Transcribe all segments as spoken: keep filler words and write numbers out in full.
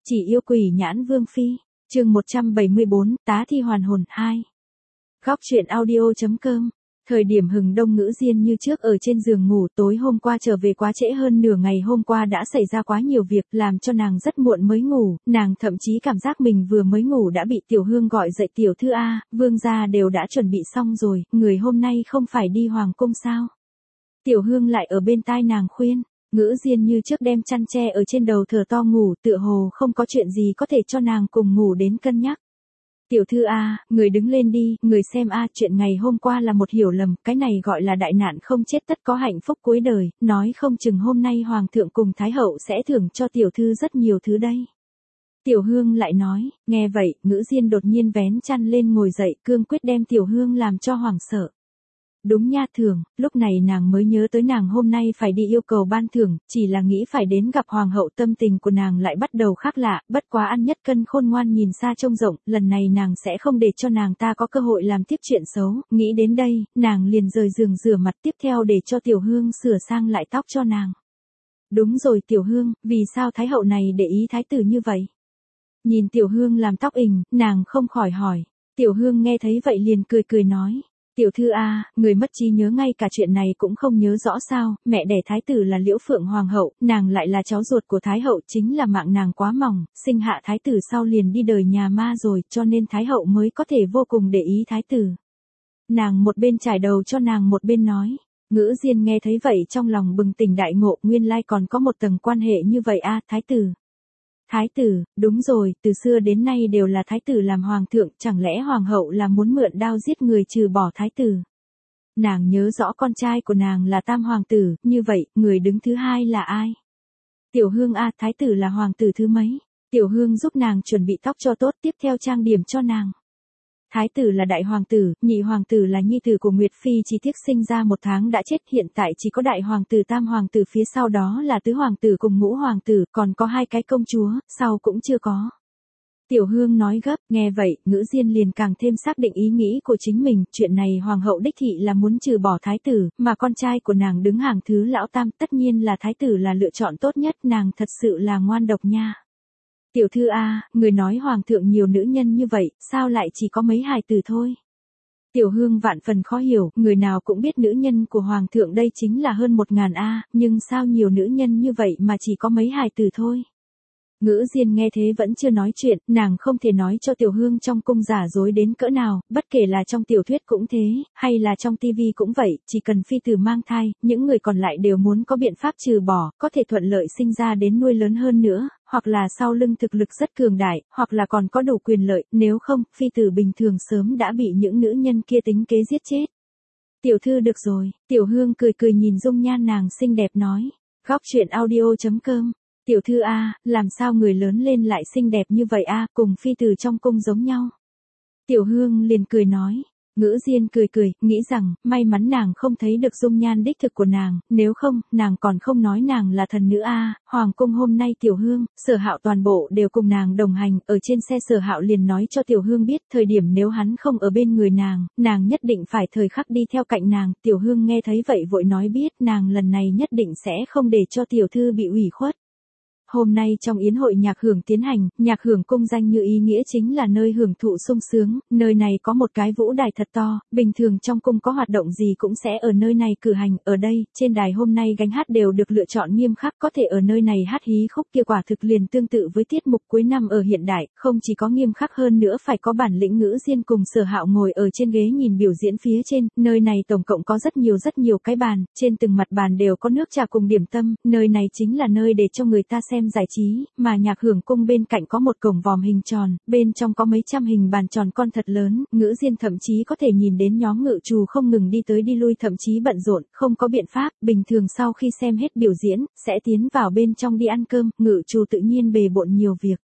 chỉ yêu quỷ nhãn vương phi. Chương một trăm bảy mươi bốn, tá thi hoàn hồn hai. Góc truyện audio.com. Thời điểm Hừng Đông Ngữ Diên như trước ở trên giường ngủ, tối hôm qua trở về quá trễ, hơn nửa ngày hôm qua đã xảy ra quá nhiều việc làm cho nàng rất muộn mới ngủ, nàng thậm chí cảm giác mình vừa mới ngủ đã bị Tiểu Hương gọi dậy. Tiểu thư a, vương gia đều đã chuẩn bị xong rồi, người hôm nay không phải đi hoàng cung sao? Tiểu Hương lại ở bên tai nàng khuyên. Ngữ Diên như trước đem chăn che ở trên đầu thở to ngủ, tựa hồ không có chuyện gì có thể cho nàng cùng ngủ đến cân nhắc. Tiểu thư a, người đứng lên đi, người xem a, chuyện ngày hôm qua là một hiểu lầm, cái này gọi là đại nạn không chết tất có hạnh phúc cuối đời, nói không chừng hôm nay hoàng thượng cùng thái hậu sẽ thưởng cho tiểu thư rất nhiều thứ đây. Tiểu Hương lại nói. Nghe vậy, Ngữ Diên đột nhiên vén chăn lên ngồi dậy, cương quyết đem Tiểu Hương làm cho hoảng sợ. Đúng nha, thưởng, lúc này nàng mới nhớ tới nàng hôm nay phải đi yêu cầu ban thưởng, chỉ là nghĩ phải đến gặp hoàng hậu, tâm tình của nàng lại bắt đầu khác lạ, bất quá ăn nhất cân khôn ngoan nhìn xa trông rộng, lần này nàng sẽ không để cho nàng ta có cơ hội làm tiếp chuyện xấu, nghĩ đến đây, nàng liền rời giường rửa mặt, tiếp theo để cho Tiểu Hương sửa sang lại tóc cho nàng. Đúng rồi Tiểu Hương, vì sao thái hậu này để ý thái tử như vậy? Nhìn Tiểu Hương làm tóc ình, nàng không khỏi hỏi. Tiểu Hương nghe thấy vậy liền cười cười nói. Tiểu thư a, người mất trí nhớ ngay cả chuyện này cũng không nhớ rõ sao? Mẹ đẻ thái tử là Liễu Phượng hoàng hậu, nàng lại là cháu ruột của thái hậu, chính là mạng nàng quá mỏng, sinh hạ thái tử sau liền đi đời nhà ma rồi, cho nên thái hậu mới có thể vô cùng để ý thái tử. Nàng một bên trải đầu cho nàng một bên nói. Ngữ Diên nghe thấy vậy trong lòng bừng tỉnh đại ngộ, nguyên lai còn có một tầng quan hệ như vậy a, thái tử. Thái tử, đúng rồi, từ xưa đến nay đều là thái tử làm hoàng thượng, chẳng lẽ hoàng hậu là muốn mượn đao giết người trừ bỏ thái tử? Nàng nhớ rõ con trai của nàng là tam hoàng tử, như vậy, người đứng thứ hai là ai? Tiểu Hương a, thái tử là hoàng tử thứ mấy? Tiểu Hương giúp nàng chuẩn bị tóc cho tốt, tiếp theo trang điểm cho nàng. Thái tử là đại hoàng tử, nhị hoàng tử là nhi tử của Nguyệt Phi, chỉ tiếc sinh ra một tháng đã chết, hiện tại chỉ có đại hoàng tử tam hoàng tử, phía sau đó là tứ hoàng tử cùng ngũ hoàng tử, còn có hai cái công chúa, sau cũng chưa có. Tiểu Hương nói gấp, nghe vậy, Ngữ Diên liền càng thêm xác định ý nghĩ của chính mình, chuyện này hoàng hậu đích thị là muốn trừ bỏ thái tử, mà con trai của nàng đứng hàng thứ lão tam, tất nhiên là thái tử là lựa chọn tốt nhất, nàng thật sự là ngoan độc nha. Tiểu thư a, người nói hoàng thượng nhiều nữ nhân như vậy, sao lại chỉ có mấy hài tử thôi? Tiểu Hương vạn phần khó hiểu, người nào cũng biết nữ nhân của hoàng thượng đây chính là hơn một ngàn a, nhưng sao nhiều nữ nhân như vậy mà chỉ có mấy hài tử thôi? Ngữ Diên nghe thế vẫn chưa nói chuyện, nàng không thể nói cho Tiểu Hương trong cung giả dối đến cỡ nào, bất kể là trong tiểu thuyết cũng thế, hay là trong tivi cũng vậy, chỉ cần phi tử mang thai, những người còn lại đều muốn có biện pháp trừ bỏ, có thể thuận lợi sinh ra đến nuôi lớn hơn nữa, hoặc là sau lưng thực lực rất cường đại, hoặc là còn có đủ quyền lợi, nếu không, phi tử bình thường sớm đã bị những nữ nhân kia tính kế giết chết. Tiểu thư được rồi, Tiểu Hương cười cười nhìn dung nhan nàng xinh đẹp nói. Góc truyện audio.com. Tiểu thư a, làm sao người lớn lên lại xinh đẹp như vậy a, cùng phi tử trong cung giống nhau? Tiểu Hương liền cười nói. Ngữ Diên cười cười, nghĩ rằng, may mắn nàng không thấy được dung nhan đích thực của nàng, nếu không, nàng còn không nói nàng là thần nữ a. Hoàng cung hôm nay Tiểu Hương, Sở Hạo toàn bộ đều cùng nàng đồng hành, ở trên xe Sở Hạo liền nói cho Tiểu Hương biết, thời điểm nếu hắn không ở bên người nàng, nàng nhất định phải thời khắc đi theo cạnh nàng. Tiểu Hương nghe thấy vậy vội nói biết, nàng lần này nhất định sẽ không để cho tiểu thư bị ủy khuất. Hôm nay trong yến hội nhạc hưởng tiến hành, nhạc hưởng cung danh như ý nghĩa chính là nơi hưởng thụ sung sướng, nơi này có một cái vũ đài thật to, bình thường trong cung có hoạt động gì cũng sẽ ở nơi này cử hành, ở đây, trên đài hôm nay gánh hát đều được lựa chọn nghiêm khắc, có thể ở nơi này hát hí khúc kia quả thực liền tương tự với tiết mục cuối năm ở hiện đại, không chỉ có nghiêm khắc hơn nữa phải có bản lĩnh. Ngữ Diên cùng Sở Hạo ngồi ở trên ghế nhìn biểu diễn phía trên, nơi này tổng cộng có rất nhiều rất nhiều cái bàn, trên từng mặt bàn đều có nước trà cùng điểm tâm, nơi này chính là nơi để cho người ta xem giải trí, mà nhạc hưởng cung bên cạnh có một cổng vòm hình tròn, bên trong có mấy trăm hình bàn tròn con thật lớn, Ngữ Diên thậm chí có thể nhìn đến nhóm ngự trù không ngừng đi tới đi lui, thậm chí bận rộn, không có biện pháp, bình thường sau khi xem hết biểu diễn, sẽ tiến vào bên trong đi ăn cơm, ngự trù tự nhiên bề bộn nhiều việc.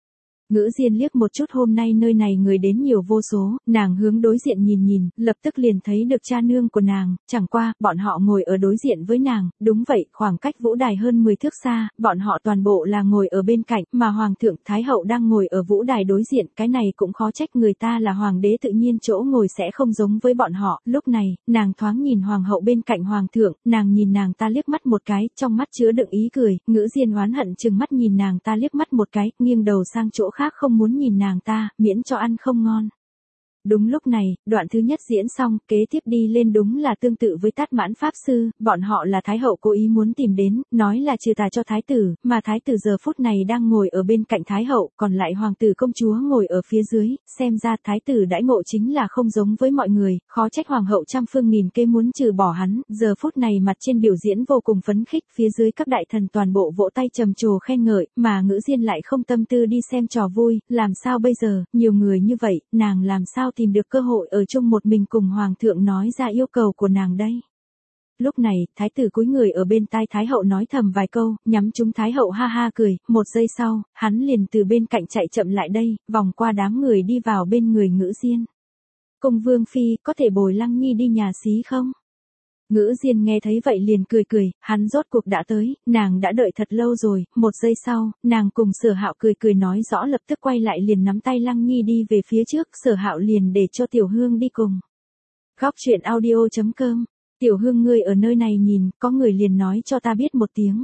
Ngữ Diên liếc một chút hôm nay nơi này người đến nhiều vô số, nàng hướng đối diện nhìn nhìn, lập tức liền thấy được cha nương của nàng, chẳng qua, bọn họ ngồi ở đối diện với nàng, đúng vậy, khoảng cách vũ đài hơn mười thước xa, bọn họ toàn bộ là ngồi ở bên cạnh, mà Hoàng thượng Thái hậu đang ngồi ở vũ đài đối diện, cái này cũng khó trách người ta là Hoàng đế tự nhiên chỗ ngồi sẽ không giống với bọn họ, lúc này, nàng thoáng nhìn Hoàng hậu bên cạnh Hoàng thượng, nàng nhìn nàng ta liếc mắt một cái, trong mắt chứa đựng ý cười, Ngữ Diên oán hận chừng mắt nhìn nàng ta liếc mắt một cái, nghiêng đầu sang chỗ khác không muốn nhìn nàng ta, miễn cho ăn không ngon. Đúng lúc này, đoạn thứ nhất diễn xong, kế tiếp đi lên đúng là tương tự với Tát Mãn Pháp Sư, bọn họ là Thái hậu cố ý muốn tìm đến, nói là trừ tà cho Thái tử, mà Thái tử giờ phút này đang ngồi ở bên cạnh Thái hậu, còn lại Hoàng tử công chúa ngồi ở phía dưới, xem ra Thái tử đãi ngộ chính là không giống với mọi người, khó trách Hoàng hậu trăm phương nghìn kế muốn trừ bỏ hắn, giờ phút này mặt trên biểu diễn vô cùng phấn khích, phía dưới các đại thần toàn bộ vỗ tay trầm trồ khen ngợi, mà Ngữ Diên lại không tâm tư đi xem trò vui, làm sao bây giờ, nhiều người như vậy, nàng làm sao tìm được cơ hội ở chung một mình cùng Hoàng thượng nói ra yêu cầu của nàng đây. Lúc này, Thái tử cúi người ở bên tai Thái hậu nói thầm vài câu, nhắm chúng Thái hậu ha ha cười, một giây sau, hắn liền từ bên cạnh chạy chậm lại đây, vòng qua đám người đi vào bên người Ngữ Diên. Cung Vương Phi, có thể bồi Lăng Nhi đi nhà xí không? Ngữ Diên nghe thấy vậy liền cười cười, hắn rốt cuộc đã tới, nàng đã đợi thật lâu rồi, một giây sau, nàng cùng Sở Hạo cười cười nói rõ lập tức quay lại liền nắm tay Lăng Nhi đi về phía trước, Sở Hạo liền để cho Tiểu Hương đi cùng. Góc truyện audio chấm com, Tiểu Hương ngươi ở nơi này nhìn, có người liền nói cho ta biết một tiếng.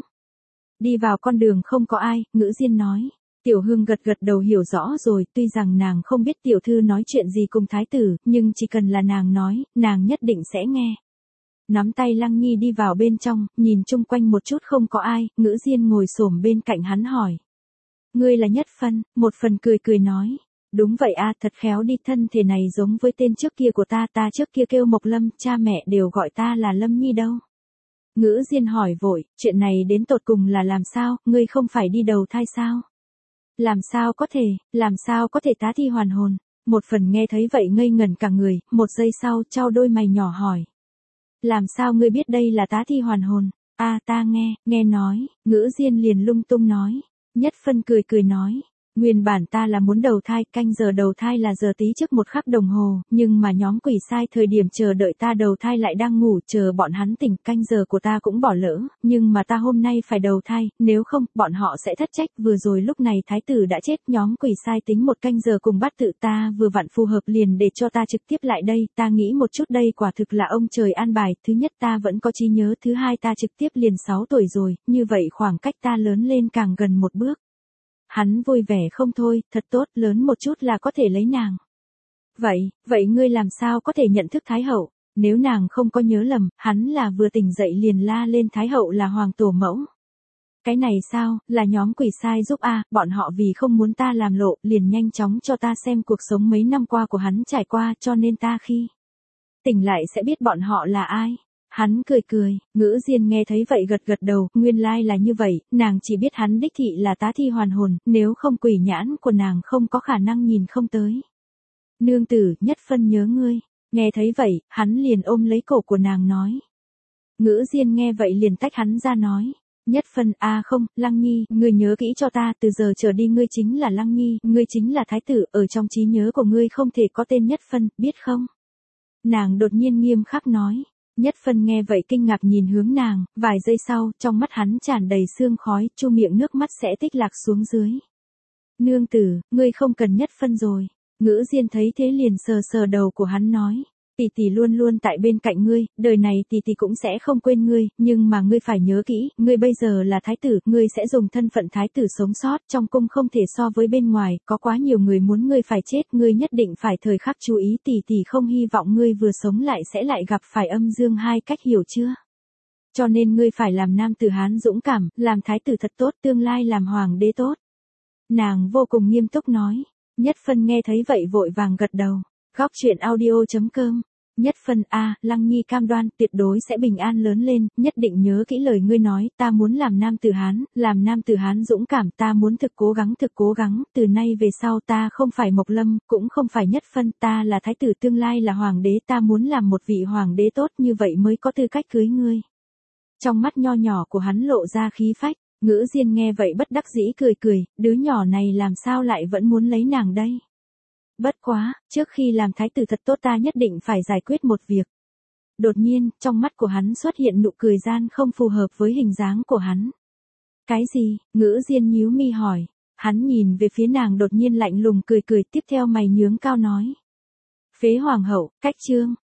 Đi vào con đường không có ai, Ngữ Diên nói. Tiểu Hương gật gật đầu hiểu rõ rồi, tuy rằng nàng không biết tiểu thư nói chuyện gì cùng thái tử, nhưng chỉ cần là nàng nói, nàng nhất định sẽ nghe. Nắm tay Lăng Nhi đi vào bên trong, nhìn chung quanh một chút không có ai, Ngữ Diên ngồi xổm bên cạnh hắn hỏi. Ngươi là Nhất Phân, một phần cười cười nói. Đúng vậy a, thật khéo đi, thân thể này giống với tên trước kia của ta, ta trước kia kêu Mộc Lâm, cha mẹ đều gọi ta là Lâm Nhi đâu. Ngữ Diên hỏi vội, chuyện này đến tột cùng là làm sao, ngươi không phải đi đầu thai sao? Làm sao có thể, làm sao có thể tá thi hoàn hồn? Một phần nghe thấy vậy ngây ngẩn cả người, một giây sau trao đôi mày nhỏ hỏi. Làm sao ngươi biết đây là tá thi hoàn hồn? A à, ta nghe, nghe nói, Ngữ Diên liền lung tung nói. Nhất Phân cười cười nói. Nguyên bản ta là muốn đầu thai, canh giờ đầu thai là giờ tí trước một khắc đồng hồ, nhưng mà nhóm quỷ sai thời điểm chờ đợi ta đầu thai lại đang ngủ, chờ bọn hắn tỉnh, canh giờ của ta cũng bỏ lỡ, nhưng mà ta hôm nay phải đầu thai, nếu không, bọn họ sẽ thất trách, vừa rồi lúc này thái tử đã chết, nhóm quỷ sai tính một canh giờ cùng bắt tự ta vừa vặn phù hợp liền để cho ta trực tiếp lại đây, ta nghĩ một chút đây quả thực là ông trời an bài, thứ nhất ta vẫn có trí nhớ, thứ hai ta trực tiếp liền sáu tuổi rồi, như vậy khoảng cách ta lớn lên càng gần một bước. Hắn vui vẻ không thôi, thật tốt, lớn một chút là có thể lấy nàng. Vậy, vậy ngươi làm sao có thể nhận thức Thái hậu? Nếu nàng không có nhớ lầm, hắn là vừa tỉnh dậy liền la lên Thái hậu là hoàng tổ mẫu. Cái này sao, là nhóm quỷ sai giúp a, à, bọn họ vì không muốn ta làm lộ, liền nhanh chóng cho ta xem cuộc sống mấy năm qua của hắn trải qua, cho nên ta khi tỉnh lại sẽ biết bọn họ là ai. Hắn cười cười, Ngữ Diên nghe thấy vậy gật gật đầu, nguyên lai là như vậy, nàng chỉ biết hắn đích thị là tá thi hoàn hồn, nếu không quỷ nhãn của nàng không có khả năng nhìn không tới. Nương tử, Nhất Phân nhớ ngươi, nghe thấy vậy, hắn liền ôm lấy cổ của nàng nói. Ngữ Diên nghe vậy liền tách hắn ra nói. Nhất Phân, a à không, Lăng Nhi, ngươi nhớ kỹ cho ta, từ giờ trở đi ngươi chính là Lăng Nhi, ngươi chính là thái tử, ở trong trí nhớ của ngươi không thể có tên Nhất Phân, biết không? Nàng đột nhiên nghiêm khắc nói. Nhất Phân nghe vậy kinh ngạc nhìn hướng nàng, vài giây sau, trong mắt hắn tràn đầy sương khói, chu miệng nước mắt sẽ tích lạc xuống dưới. Nương tử, ngươi không cần Nhất Phân rồi. Ngữ Diên thấy thế liền sờ sờ đầu của hắn nói. Tỷ tỷ luôn luôn tại bên cạnh ngươi, đời này tỷ tỷ cũng sẽ không quên ngươi, nhưng mà ngươi phải nhớ kỹ, ngươi bây giờ là thái tử, ngươi sẽ dùng thân phận thái tử sống sót, trong cung không thể so với bên ngoài, có quá nhiều người muốn ngươi phải chết, ngươi nhất định phải thời khắc chú ý, tỷ tỷ không hy vọng ngươi vừa sống lại sẽ lại gặp phải âm dương hai cách, hiểu chưa? Cho nên ngươi phải làm nam tử Hán dũng cảm, làm thái tử thật tốt, tương lai làm hoàng đế tốt. Nàng vô cùng nghiêm túc nói. Nhất Phân nghe thấy vậy vội vàng gật đầu. Góc truyện audio chấm com. Nhất Phân, a, à, Lăng Nhi cam đoan tuyệt đối sẽ bình an lớn lên, nhất định nhớ kỹ lời ngươi nói, ta muốn làm nam tử Hán, làm nam tử Hán dũng cảm, ta muốn thực cố gắng thực cố gắng, từ nay về sau ta không phải Mộc Lâm, cũng không phải Nhất Phân, ta là thái tử tương lai là hoàng đế, ta muốn làm một vị hoàng đế tốt, như vậy mới có tư cách cưới ngươi. Trong mắt nho nhỏ của hắn lộ ra khí phách. Ngữ Diên nghe vậy bất đắc dĩ cười cười, đứa nhỏ này làm sao lại vẫn muốn lấy nàng đây. Bất quá, trước khi làm thái tử thật tốt ta nhất định phải giải quyết một việc. Đột nhiên, trong mắt của hắn xuất hiện nụ cười gian không phù hợp với hình dáng của hắn. Cái gì? Ngữ Diên nhíu mi hỏi. Hắn nhìn về phía nàng đột nhiên lạnh lùng cười cười tiếp theo mày nhướng cao nói. Phế hoàng hậu, cách trương.